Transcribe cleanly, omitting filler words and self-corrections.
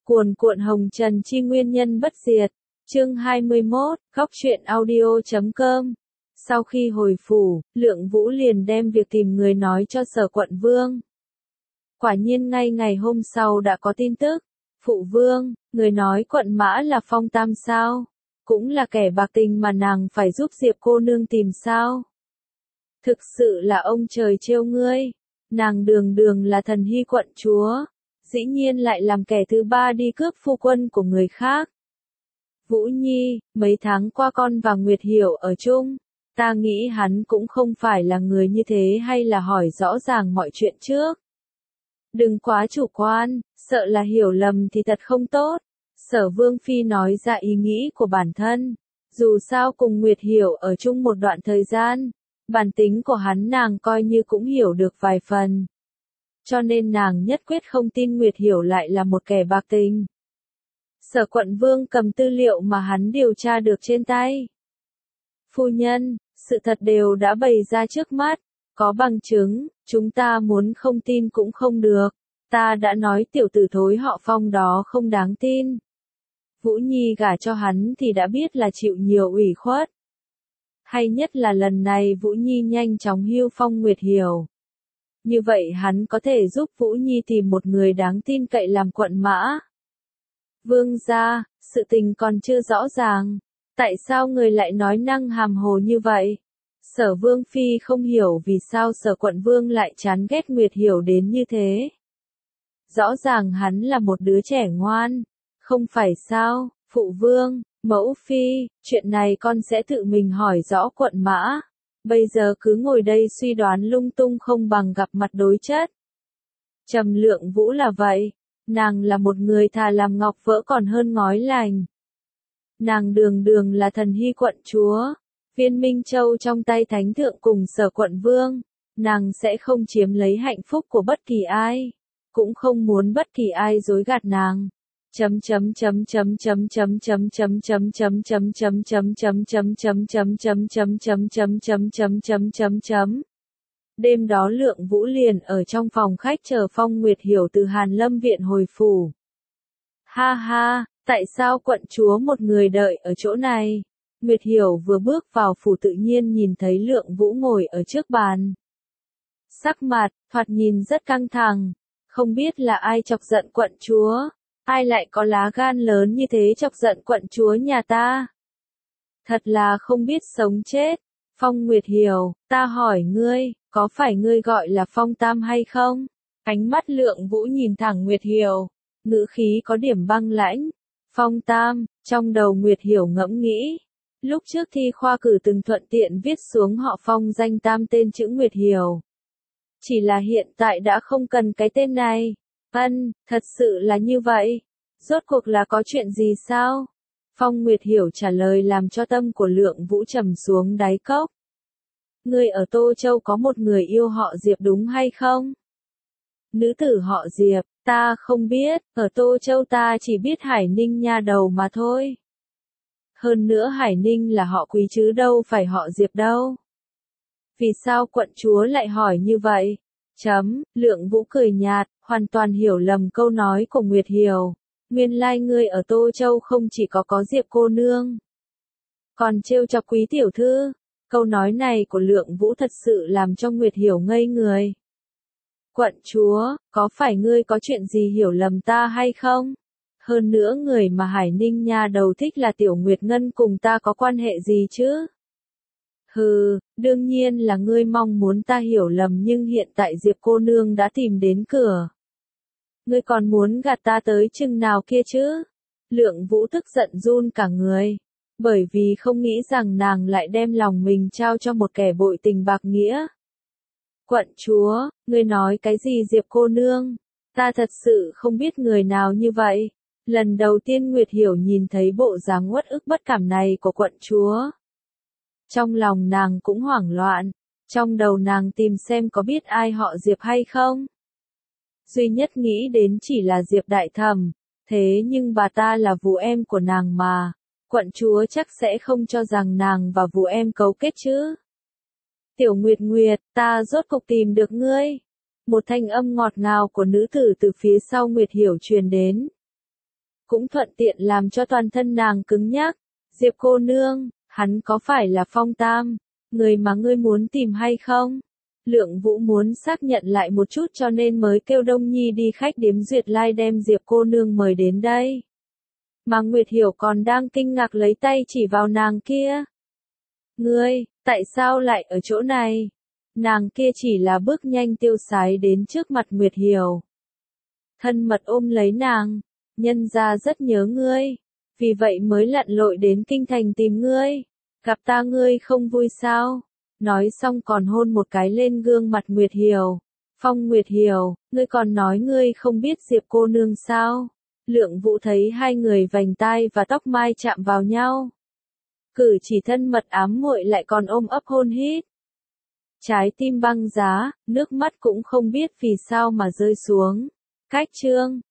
Cuồn cuộn hồng trần chi nguyên nhân bất diệt. Chương 21, góc truyện audio.com. Sau khi hồi phủ, Lượng Vũ liền đem việc tìm người nói cho Sở Quận Vương. Quả nhiên ngay ngày hôm sau đã có tin tức. Phụ vương, người nói Quận Mã là Phong Tam sao? Cũng là kẻ bạc tình mà nàng phải giúp Diệp cô nương tìm sao? Thực sự là ông trời trêu ngươi. Nàng đường đường là thần hy quận chúa, dĩ nhiên lại làm kẻ thứ ba đi cướp phu quân của người khác. Vũ Nhi, mấy tháng qua con và Nguyệt Hiểu ở chung, ta nghĩ hắn cũng không phải là người như thế, hay là hỏi rõ ràng mọi chuyện trước. Đừng quá chủ quan, sợ là hiểu lầm thì thật không tốt. Sở Vương Phi nói ra ý nghĩ của bản thân. Dù sao cùng Nguyệt Hiểu ở chung một đoạn thời gian, bản tính của hắn nàng coi như cũng hiểu được vài phần. Cho nên nàng nhất quyết không tin Nguyệt Hiểu lại là một kẻ bạc tình. Sở Quận Vương cầm tư liệu mà hắn điều tra được trên tay. Phu nhân, sự thật đều đã bày ra trước mắt, có bằng chứng, chúng ta muốn không tin cũng không được. Ta đã nói tiểu tử thối họ Phong đó không đáng tin. Vũ Nhi gả cho hắn thì đã biết là chịu nhiều ủy khuất. Hay nhất là lần này Vũ Nhi nhanh chóng hưu phong Nguyệt Hiểu. Như vậy hắn có thể giúp Vũ Nhi tìm một người đáng tin cậy làm quận mã. Vương gia, sự tình còn chưa rõ ràng. Tại sao người lại nói năng hàm hồ như vậy? Sở Vương Phi không hiểu vì sao Sở Quận Vương lại chán ghét Nguyệt Hiểu đến như thế. Rõ ràng hắn là một đứa trẻ ngoan. Không phải sao, Phụ Vương, Mẫu Phi, chuyện này con sẽ tự mình hỏi rõ quận mã. Bây giờ cứ ngồi đây suy đoán lung tung không bằng gặp mặt đối chất. Trầm Lượng Vũ là vậy. Nàng là một người thà làm ngọc vỡ còn hơn ngói lành. Nàng đường đường là thần hy quận chúa. Viên Minh Châu trong tay thánh thượng cùng Sở Quận Vương. Nàng sẽ không chiếm lấy hạnh phúc của bất kỳ ai. Cũng không muốn bất kỳ ai dối gạt nàng. Đêm đó Lượng Vũ liền ở trong phòng khách chờ Phong Nguyệt Hiểu từ Hàn Lâm viện hồi phủ. Ha ha, tại sao quận chúa một người đợi ở chỗ này? Nguyệt Hiểu vừa bước vào phủ tự nhiên nhìn thấy Lượng Vũ ngồi ở trước bàn. Sắc mặt, thoạt nhìn rất căng thẳng, không biết là ai chọc giận quận chúa. Ai lại có lá gan lớn như thế chọc giận quận chúa nhà ta? Thật là không biết sống chết. Phong Nguyệt Hiểu, ta hỏi ngươi, có phải ngươi gọi là Phong Tam hay không? Ánh mắt Lượng Vũ nhìn thẳng Nguyệt Hiểu, ngữ khí có điểm băng lãnh. Phong Tam, trong đầu Nguyệt Hiểu ngẫm nghĩ. Lúc trước thi khoa cử từng thuận tiện viết xuống họ Phong danh Tam tên chữ Nguyệt Hiểu. Chỉ là hiện tại đã không cần cái tên này. Thật sự là như vậy. Rốt cuộc là có chuyện gì sao? Phong Nguyệt Hiểu trả lời làm cho tâm của Lượng Vũ trầm xuống đáy cốc. Ngươi ở Tô Châu có một người yêu họ Diệp đúng hay không? Nữ tử họ Diệp, ta không biết, ở Tô Châu ta chỉ biết Hải Ninh nha đầu mà thôi. Hơn nữa Hải Ninh là họ Quý chứ đâu phải họ Diệp đâu. Vì sao quận chúa lại hỏi như vậy? Lượng Vũ cười nhạt, hoàn toàn hiểu lầm câu nói của Nguyệt Hiểu. Nguyên lai ngươi ở Tô Châu không chỉ có Diệp cô nương, còn trêu chọc Quý tiểu thư. Câu nói này của Lượng Vũ thật sự làm cho Nguyệt Hiểu ngây người. Quận chúa, có phải ngươi có chuyện gì hiểu lầm ta hay không? Hơn nữa người mà Hải Ninh nha đầu thích là Tiểu Nguyệt Ngân cùng ta có quan hệ gì chứ? Hừ, đương nhiên là ngươi mong muốn ta hiểu lầm nhưng hiện tại Diệp cô nương đã tìm đến cửa. Ngươi còn muốn gạt ta tới chừng nào kia chứ? Lượng Vũ tức giận run cả người. Bởi vì không nghĩ rằng nàng lại đem lòng mình trao cho một kẻ bội tình bạc nghĩa. Quận chúa, ngươi nói cái gì Diệp cô nương? Ta thật sự không biết người nào như vậy. Lần đầu tiên Nguyệt Hiểu nhìn thấy bộ dáng uất ức bất cảm này của quận chúa. Trong lòng nàng cũng hoảng loạn. Trong đầu nàng tìm xem có biết ai họ Diệp hay không. Duy nhất nghĩ đến chỉ là Diệp đại thẩm. Thế nhưng bà ta là vú em của nàng mà. Quận chúa chắc sẽ không cho rằng nàng và vú em cấu kết chứ. Tiểu Nguyệt Nguyệt, ta rốt cục tìm được ngươi. Một thanh âm ngọt ngào của nữ tử từ phía sau Nguyệt Hiểu truyền đến. cũng thuận tiện làm cho toàn thân nàng cứng nhắc. Diệp cô nương, hắn có phải là Phong Tam, người mà ngươi muốn tìm hay không? Lượng Vũ muốn xác nhận lại một chút cho nên mới kêu Đông Nhi đi khách điếm Duyệt Lai đem Diệp cô nương mời đến đây. Mà Nguyệt Hiểu còn đang kinh ngạc lấy tay chỉ vào nàng kia. Ngươi, tại sao lại ở chỗ này? Nàng kia chỉ là bước nhanh tiêu sái đến trước mặt Nguyệt Hiểu. Thân mật ôm lấy nàng, nhân ra rất nhớ ngươi, vì vậy mới lặn lội đến kinh thành tìm ngươi. Gặp ta ngươi không vui sao? Nói xong còn hôn một cái lên gương mặt Nguyệt Hiểu. Phong Nguyệt Hiểu, ngươi còn nói ngươi không biết Diệp cô nương sao? Lượng Vũ thấy hai người vành tai và tóc mai chạm vào nhau. Cử chỉ thân mật ám muội lại còn ôm ấp hôn hít. Trái tim băng giá, nước mắt cũng không biết vì sao mà rơi xuống. Cách chương